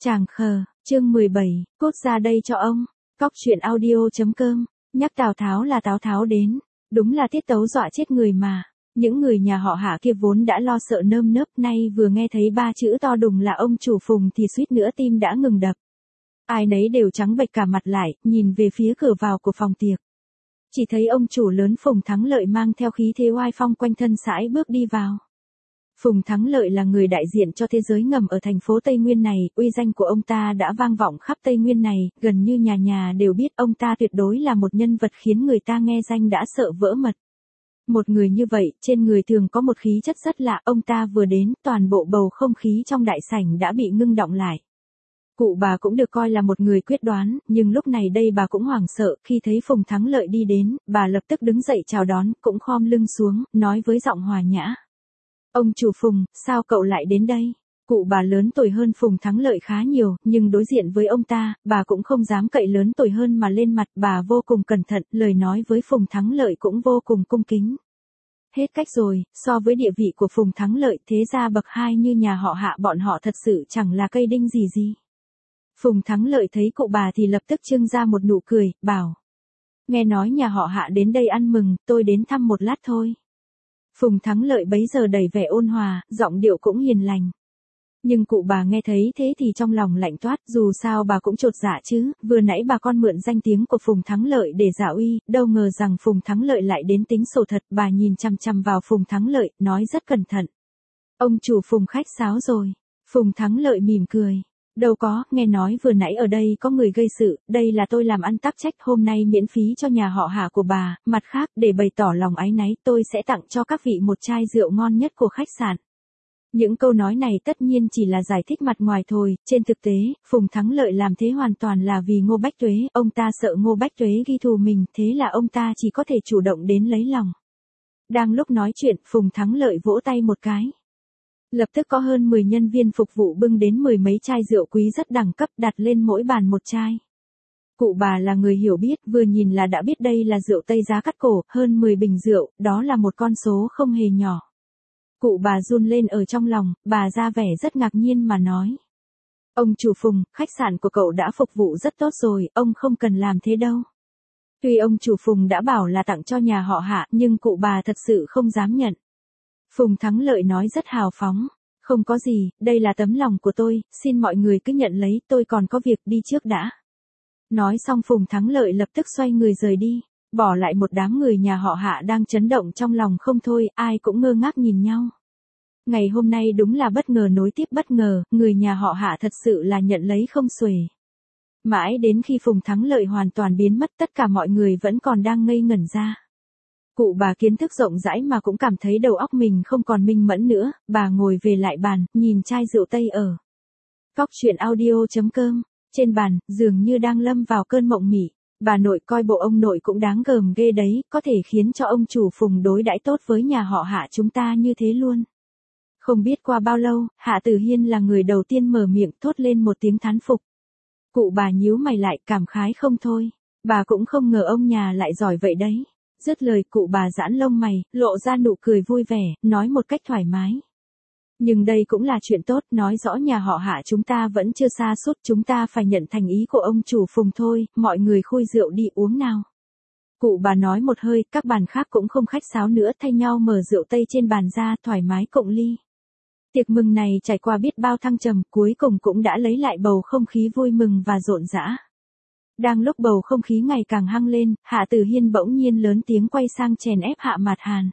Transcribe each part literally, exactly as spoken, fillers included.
Chàng khờ, chương mười bảy, cút ra đây cho ông. Cóc truyện audio.com, nhắc Tào Tháo là Tào Tháo đến. Đúng là tiết tấu dọa chết người mà. Những người nhà họ Hạ kia vốn đã lo sợ nơm nớp, nay vừa nghe thấy ba chữ to đùng là ông chủ Phùng thì suýt nữa tim đã ngừng đập. Ai nấy đều trắng bệch cả mặt lại, nhìn về phía cửa vào của phòng tiệc. Chỉ thấy ông chủ lớn Phùng Thắng Lợi mang theo khí thế oai phong quanh thân sải bước đi vào. Phùng Thắng Lợi là người đại diện cho thế giới ngầm ở thành phố Tây Nguyên này, uy danh của ông ta đã vang vọng khắp Tây Nguyên này, gần như nhà nhà đều biết ông ta tuyệt đối là một nhân vật khiến người ta nghe danh đã sợ vỡ mật. Một người như vậy, trên người thường có một khí chất rất lạ, ông ta vừa đến, toàn bộ bầu không khí trong đại sảnh đã bị ngưng đọng lại. Cụ bà cũng được coi là một người quyết đoán, nhưng lúc này đây bà cũng hoảng sợ, khi thấy Phùng Thắng Lợi đi đến, bà lập tức đứng dậy chào đón, cũng khom lưng xuống, nói với giọng hòa nhã. Ông chủ Phùng, sao cậu lại đến đây? Cụ bà lớn tuổi hơn Phùng Thắng Lợi khá nhiều, nhưng đối diện với ông ta, bà cũng không dám cậy lớn tuổi hơn mà lên mặt, bà vô cùng cẩn thận, lời nói với Phùng Thắng Lợi cũng vô cùng cung kính. Hết cách rồi, so với địa vị của Phùng Thắng Lợi, thế gia bậc hai như nhà họ Hạ bọn họ thật sự chẳng là cây đinh gì gì. Phùng Thắng Lợi thấy cụ bà thì lập tức trưng ra một nụ cười, bảo. Nghe nói nhà họ Hạ đến đây ăn mừng, tôi đến thăm một lát thôi. Phùng Thắng Lợi bấy giờ đầy vẻ ôn hòa, giọng điệu cũng hiền lành. Nhưng cụ bà nghe thấy thế thì trong lòng lạnh toát, dù sao bà cũng chột dạ chứ, vừa nãy bà con mượn danh tiếng của Phùng Thắng Lợi để giả uy, đâu ngờ rằng Phùng Thắng Lợi lại đến tính sổ thật, bà nhìn chằm chằm vào Phùng Thắng Lợi, nói rất cẩn thận. Ông chủ Phùng khách sáo rồi. Phùng Thắng Lợi mỉm cười. Đâu có, nghe nói vừa nãy ở đây có người gây sự, đây là tôi làm ăn tắc trách, hôm nay miễn phí cho nhà họ Hạ của bà, mặt khác, để bày tỏ lòng áy náy, tôi sẽ tặng cho các vị một chai rượu ngon nhất của khách sạn. Những câu nói này tất nhiên chỉ là giải thích mặt ngoài thôi, trên thực tế, Phùng Thắng Lợi làm thế hoàn toàn là vì Ngô Bách Tuế, ông ta sợ Ngô Bách Tuế ghi thù mình, thế là ông ta chỉ có thể chủ động đến lấy lòng. Đang lúc nói chuyện, Phùng Thắng Lợi vỗ tay một cái. Lập tức có hơn mười nhân viên phục vụ bưng đến mười mấy chai rượu quý rất đẳng cấp đặt lên mỗi bàn một chai. Cụ bà là người hiểu biết, vừa nhìn là đã biết đây là rượu Tây giá cắt cổ, hơn mười bình rượu, đó là một con số không hề nhỏ. Cụ bà run lên ở trong lòng, bà ra vẻ rất ngạc nhiên mà nói. Ông chủ Phùng, khách sạn của cậu đã phục vụ rất tốt rồi, ông không cần làm thế đâu. Tuy ông chủ Phùng đã bảo là tặng cho nhà họ Hạ, nhưng cụ bà thật sự không dám nhận. Phùng Thắng Lợi nói rất hào phóng. Không có gì, đây là tấm lòng của tôi, xin mọi người cứ nhận lấy, tôi còn có việc đi trước đã. Nói xong Phùng Thắng Lợi lập tức xoay người rời đi, bỏ lại một đám người nhà họ Hạ đang chấn động trong lòng không thôi, ai cũng ngơ ngác nhìn nhau. Ngày hôm nay đúng là bất ngờ nối tiếp bất ngờ, người nhà họ Hạ thật sự là nhận lấy không xuể. Mãi đến khi Phùng Thắng Lợi hoàn toàn biến mất tất cả mọi người vẫn còn đang ngây ngẩn ra. Cụ bà kiến thức rộng rãi mà cũng cảm thấy đầu óc mình không còn minh mẫn nữa, bà ngồi về lại bàn, nhìn chai rượu Tây ở. Cóc truyện audio.com, trên bàn, dường như đang lâm vào cơn mộng mị. Bà nội coi bộ ông nội cũng đáng gờm ghê đấy, có thể khiến cho ông chủ Phùng đối đãi tốt với nhà họ Hạ chúng ta như thế luôn. Không biết qua bao lâu, Hạ Tử Hiên là người đầu tiên mở miệng thốt lên một tiếng thán phục. Cụ bà nhíu mày lại cảm khái không thôi, bà cũng không ngờ ông nhà lại giỏi vậy đấy. Dứt lời cụ bà giãn lông mày, lộ ra nụ cười vui vẻ, nói một cách thoải mái. Nhưng đây cũng là chuyện tốt, nói rõ nhà họ Hạ chúng ta vẫn chưa sa sút, chúng ta phải nhận thành ý của ông chủ Phùng thôi, mọi người khui rượu đi uống nào. Cụ bà nói một hơi, các bàn khác cũng không khách sáo nữa, thay nhau mở rượu Tây trên bàn ra, thoải mái cộng ly. Tiệc mừng này trải qua biết bao thăng trầm, cuối cùng cũng đã lấy lại bầu không khí vui mừng và rộn rã. Đang lúc bầu không khí ngày càng hăng lên, Hạ Tử Hiên bỗng nhiên lớn tiếng quay sang chèn ép Hạ Mạt Hàn.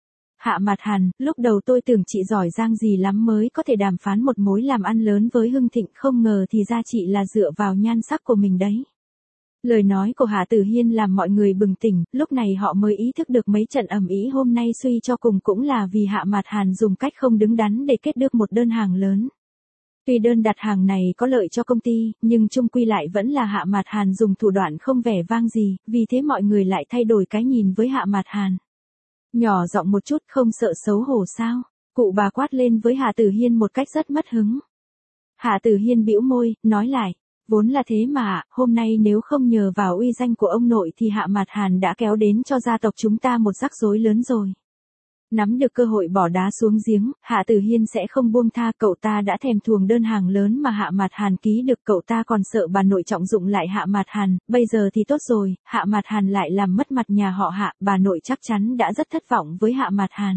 Hạ Mạt Hàn, lúc đầu tôi tưởng chị giỏi giang gì lắm mới có thể đàm phán một mối làm ăn lớn với Hưng Thịnh, không ngờ thì ra chị là dựa vào nhan sắc của mình đấy. Lời nói của Hạ Tử Hiên làm mọi người bừng tỉnh, lúc này họ mới ý thức được mấy trận ầm ĩ hôm nay suy cho cùng cũng là vì Hạ Mạt Hàn dùng cách không đứng đắn để kết được một đơn hàng lớn. Tuy đơn đặt hàng này có lợi cho công ty, nhưng chung quy lại vẫn là Hạ Mạt Hàn dùng thủ đoạn không vẻ vang gì, vì thế mọi người lại thay đổi cái nhìn với Hạ Mạt Hàn. Nhỏ giọng một chút không sợ xấu hổ sao? Cụ bà quát lên với Hạ Tử Hiên một cách rất mất hứng. Hạ Tử Hiên bĩu môi, nói lại, vốn là thế mà, hôm nay nếu không nhờ vào uy danh của ông nội thì Hạ Mạt Hàn đã kéo đến cho gia tộc chúng ta một rắc rối lớn rồi. Nắm được cơ hội bỏ đá xuống giếng, Hạ Tử Hiên sẽ không buông tha, cậu ta đã thèm thuồng đơn hàng lớn mà Hạ Mạt Hàn ký được, cậu ta còn sợ bà nội trọng dụng lại Hạ Mạt Hàn, bây giờ thì tốt rồi, Hạ Mạt Hàn lại làm mất mặt nhà họ Hạ, bà nội chắc chắn đã rất thất vọng với Hạ Mạt Hàn.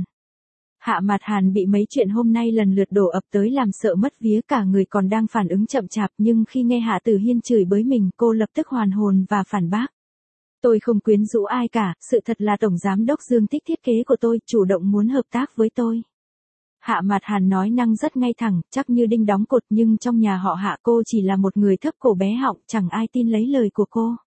Hạ Mạt Hàn bị mấy chuyện hôm nay lần lượt đổ ập tới làm sợ mất vía, cả người còn đang phản ứng chậm chạp, nhưng khi nghe Hạ Tử Hiên chửi bới mình, cô lập tức hoàn hồn và phản bác. Tôi không quyến rũ ai cả, sự thật là Tổng Giám đốc Dương thích thiết kế của tôi, chủ động muốn hợp tác với tôi. Hạ Mạt Hàn nói năng rất ngay thẳng, chắc như đinh đóng cột, nhưng trong nhà họ Hạ cô chỉ là một người thấp cổ bé họng, chẳng ai tin lấy lời của cô.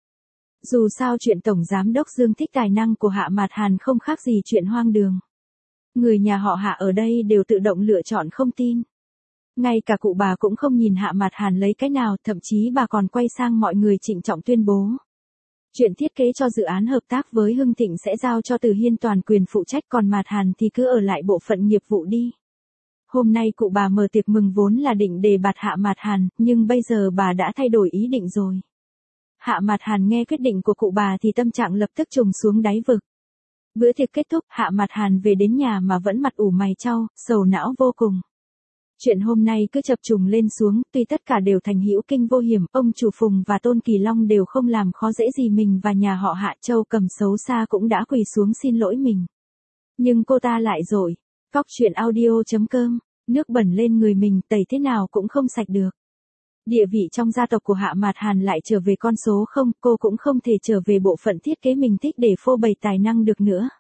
Dù sao chuyện Tổng Giám đốc Dương thích tài năng của Hạ Mạt Hàn không khác gì chuyện hoang đường. Người nhà họ Hạ ở đây đều tự động lựa chọn không tin. Ngay cả cụ bà cũng không nhìn Hạ Mạt Hàn lấy cái nào, thậm chí bà còn quay sang mọi người trịnh trọng tuyên bố. Chuyện thiết kế cho dự án hợp tác với Hưng Thịnh sẽ giao cho Từ Hiên toàn quyền phụ trách, còn Mạt Hàn thì cứ ở lại bộ phận nghiệp vụ đi. Hôm nay cụ bà mở tiệc mừng vốn là định đề bạt Hạ Mạt Hàn, nhưng bây giờ bà đã thay đổi ý định rồi. Hạ Mạt Hàn nghe quyết định của cụ bà thì tâm trạng lập tức trùng xuống đáy vực. Bữa tiệc kết thúc, Hạ Mạt Hàn về đến nhà mà vẫn mặt ủ mày chau, sầu não vô cùng. Chuyện hôm nay cứ chập trùng lên xuống, tuy tất cả đều thành hữu kinh vô hiểm, ông chủ Phùng và Tôn Kỳ Long đều không làm khó dễ gì mình, và nhà họ Hạ Châu Cầm xấu xa cũng đã quỳ xuống xin lỗi mình. Nhưng cô ta lại rồi. Cóc truyện audio chấm com, nước bẩn lên người mình tẩy thế nào cũng không sạch được. Địa vị trong gia tộc của Hạ Mạt Hàn lại trở về con số không, cô cũng không thể trở về bộ phận thiết kế mình thích để phô bày tài năng được nữa.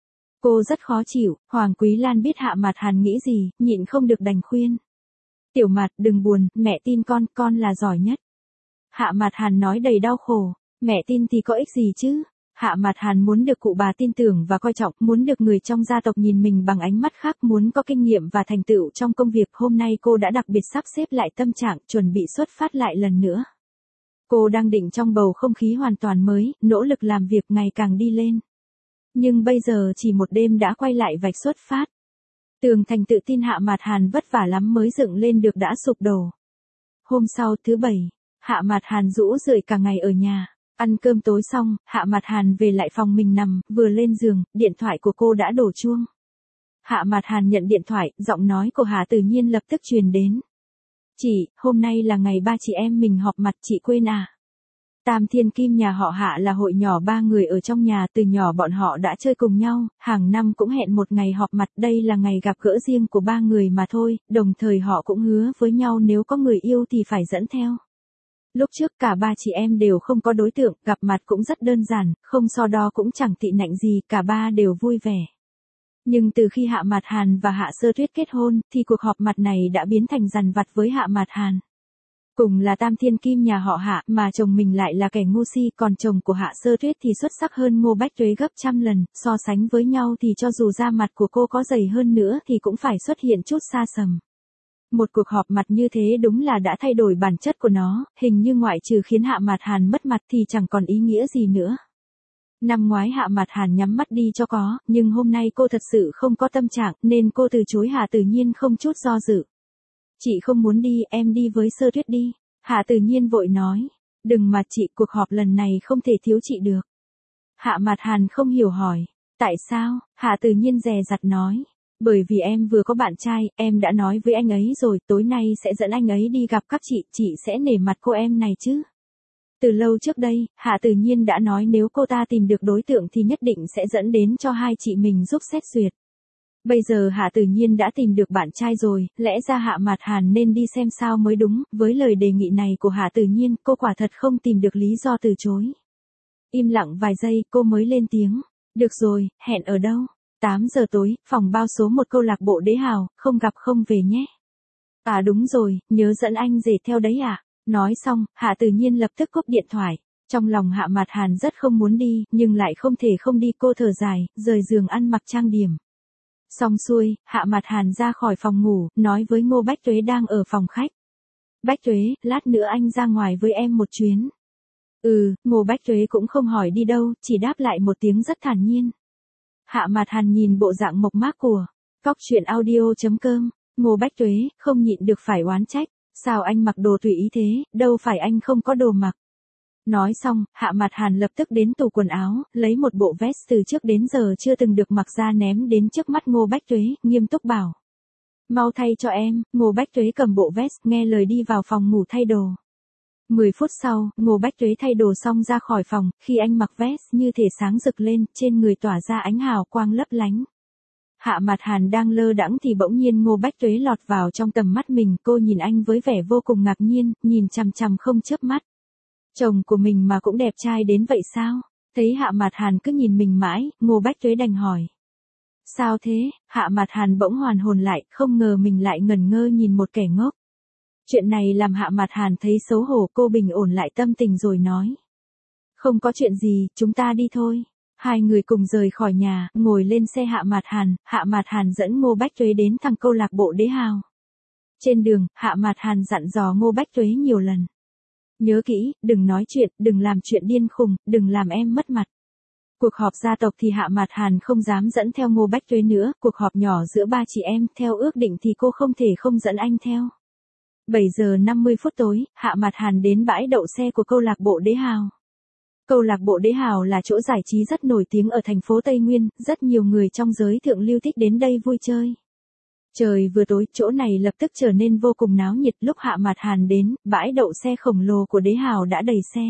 Cô rất khó chịu. Hoàng Quý Lan biết Hạ Mạt Hàn nghĩ gì, nhịn không được đành khuyên. Tiểu Mạt, đừng buồn, mẹ tin con, con là giỏi nhất. Hạ Mạt Hàn nói đầy đau khổ, mẹ tin thì có ích gì chứ? Hạ Mạt Hàn muốn được cụ bà tin tưởng và coi trọng, muốn được người trong gia tộc nhìn mình bằng ánh mắt khác, muốn có kinh nghiệm và thành tựu trong công việc. Hôm nay cô đã đặc biệt sắp xếp lại tâm trạng, chuẩn bị xuất phát lại lần nữa. Cô đang định trong bầu không khí hoàn toàn mới, nỗ lực làm việc ngày càng đi lên. Nhưng bây giờ chỉ một đêm đã quay lại vạch xuất phát. Tường thành tự tin Hạ Mạt Hàn vất vả lắm mới dựng lên được đã sụp đổ. Hôm sau, thứ bảy, Hạ Mạt Hàn rũ rượi cả ngày ở nhà. Ăn cơm tối xong, Hạ Mạt Hàn về lại phòng mình nằm, vừa lên giường, điện thoại của cô đã đổ chuông. Hạ Mạt Hàn nhận điện thoại, giọng nói của Hạ Tử Nhiên lập tức truyền đến. Chị, hôm nay là ngày ba chị em mình họp mặt, chị quên à? Tam Thiên Kim nhà họ Hạ là hội nhỏ ba người ở trong nhà, từ nhỏ bọn họ đã chơi cùng nhau, hàng năm cũng hẹn một ngày họp mặt, đây là ngày gặp gỡ riêng của ba người mà thôi, đồng thời họ cũng hứa với nhau nếu có người yêu thì phải dẫn theo. Lúc trước cả ba chị em đều không có đối tượng, gặp mặt cũng rất đơn giản, không so đo cũng chẳng tị nạnh gì, cả ba đều vui vẻ. Nhưng từ khi Hạ Mạt Hàn và Hạ Sơ Tuyết kết hôn, thì cuộc họp mặt này đã biến thành dằn vặt với Hạ Mạt Hàn. Cùng là Tam Thiên Kim nhà họ Hạ, mà chồng mình lại là kẻ ngu si, còn chồng của Hạ Sơ Tuyết thì xuất sắc hơn Ngô Bách Tuế gấp trăm lần, so sánh với nhau thì cho dù da mặt của cô có dày hơn nữa thì cũng phải xuất hiện chút xa sầm. Một cuộc họp mặt như thế đúng là đã thay đổi bản chất của nó, hình như ngoại trừ khiến Hạ Mạt Hàn mất mặt thì chẳng còn ý nghĩa gì nữa. Năm ngoái Hạ Mạt Hàn nhắm mắt đi cho có, nhưng hôm nay cô thật sự không có tâm trạng, nên cô từ chối Hạ Tử Nhiên không chút do dự. Chị không muốn đi, em đi với Sơ Tuyết đi. Hạ Tử Nhiên vội nói. Đừng mà chị, cuộc họp lần này không thể thiếu chị được. Hạ Mạt Hàn không hiểu hỏi. Tại sao? Hạ Tử Nhiên dè dặt nói. Bởi vì em vừa có bạn trai, em đã nói với anh ấy rồi, tối nay sẽ dẫn anh ấy đi gặp các chị, chị sẽ nể mặt cô em này chứ. Từ lâu trước đây, Hạ Tử Nhiên đã nói nếu cô ta tìm được đối tượng thì nhất định sẽ dẫn đến cho hai chị mình giúp xét duyệt. Bây giờ Hạ Tử Nhiên đã tìm được bạn trai rồi, lẽ ra Hạ Mạt Hàn nên đi xem sao mới đúng, với lời đề nghị này của Hạ Tử Nhiên, cô quả thật không tìm được lý do từ chối. Im lặng vài giây, cô mới lên tiếng. Được rồi, hẹn ở đâu? tám giờ tối, phòng bao số một câu lạc bộ Đế Hào, không gặp không về nhé. À đúng rồi, nhớ dẫn anh rể theo đấy à? Nói xong, Hạ Tử Nhiên lập tức cúp điện thoại. Trong lòng Hạ Mạt Hàn rất không muốn đi, nhưng lại không thể không đi, cô thở dài, rời giường ăn mặc trang điểm. Xong xuôi, Hạ Mạt Hàn ra khỏi phòng ngủ, nói với Ngô Bách Tuế đang ở phòng khách. Bách Tuế, lát nữa anh ra ngoài với em một chuyến. Ừ, Ngô Bách Tuế cũng không hỏi đi đâu, chỉ đáp lại một tiếng rất thản nhiên. Hạ Mạt Hàn nhìn bộ dạng mộc mác của Cóc truyện audio chấm com, Ngô Bách Tuế không nhịn được phải oán trách. Sao anh mặc đồ tùy ý thế, đâu phải anh không có đồ mặc. Nói xong, Hạ Mạt Hàn lập tức đến tủ quần áo, lấy một bộ vest từ trước đến giờ chưa từng được mặc ra ném đến trước mắt Ngô Bách Tuế, nghiêm túc bảo. Mau thay cho em. Ngô Bách Tuế cầm bộ vest, nghe lời đi vào phòng ngủ thay đồ. Mười phút sau, Ngô Bách Tuế thay đồ xong ra khỏi phòng, khi anh mặc vest như thể sáng rực lên, trên người tỏa ra ánh hào quang lấp lánh. Hạ Mạt Hàn đang lơ đãng thì bỗng nhiên Ngô Bách Tuế lọt vào trong tầm mắt mình, cô nhìn anh với vẻ vô cùng ngạc nhiên, nhìn chằm chằm không chớp mắt. Chồng của mình mà cũng đẹp trai đến vậy sao? Thấy Hạ Mạt Hàn cứ nhìn mình mãi, Ngô Bách Tuế đành hỏi. Sao thế? Hạ Mạt Hàn bỗng hoàn hồn lại, không ngờ mình lại ngẩn ngơ nhìn một kẻ ngốc. Chuyện này làm Hạ Mạt Hàn thấy xấu hổ, cô bình ổn lại tâm tình rồi nói. Không có chuyện gì, chúng ta đi thôi. Hai người cùng rời khỏi nhà, ngồi lên xe Hạ Mạt Hàn, Hạ Mạt Hàn dẫn Ngô Bách Tuế đến thẳng câu lạc bộ Đế Hào. Trên đường, Hạ Mạt Hàn dặn dò Ngô Bách Tuế nhiều lần. Nhớ kỹ, đừng nói chuyện, đừng làm chuyện điên khùng, đừng làm em mất mặt. Cuộc họp gia tộc thì Hạ Mạt Hàn không dám dẫn theo Ngô Bách Tuế nữa, cuộc họp nhỏ giữa ba chị em, theo ước định thì cô không thể không dẫn anh theo. bảy giờ năm mươi phút tối, Hạ Mạt Hàn đến bãi đậu xe của câu lạc bộ Đế Hào. Câu lạc bộ Đế Hào là chỗ giải trí rất nổi tiếng ở thành phố Tây Nguyên, rất nhiều người trong giới thượng lưu thích đến đây vui chơi. Trời vừa tối, chỗ này lập tức trở nên vô cùng náo nhiệt. Lúc Hạ Mạt Hàn đến, bãi đậu xe khổng lồ của Đế Hào đã đầy xe.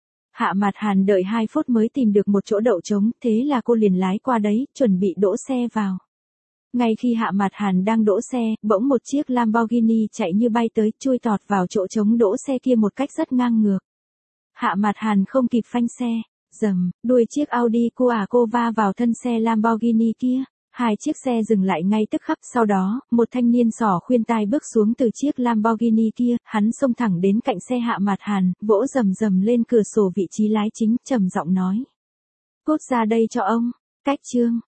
Hạ Mạt Hàn đợi hai phút mới tìm được một chỗ đậu trống, thế là cô liền lái qua đấy, chuẩn bị đỗ xe vào. Ngay khi Hạ Mạt Hàn đang đỗ xe, bỗng một chiếc Lamborghini chạy như bay tới, chui tọt vào chỗ trống đỗ xe kia một cách rất ngang ngược. Hạ Mạt Hàn không kịp phanh xe, rầm, đuôi chiếc Audi Quattro va vào thân xe Lamborghini kia. Hai chiếc xe dừng lại ngay tức khắc, sau đó, một thanh niên xỏ khuyên tai bước xuống từ chiếc Lamborghini kia, hắn xông thẳng đến cạnh xe Hạ Mạt Hàn, vỗ rầm rầm lên cửa sổ vị trí lái chính, trầm giọng nói. Cút ra đây cho ông. Cách chương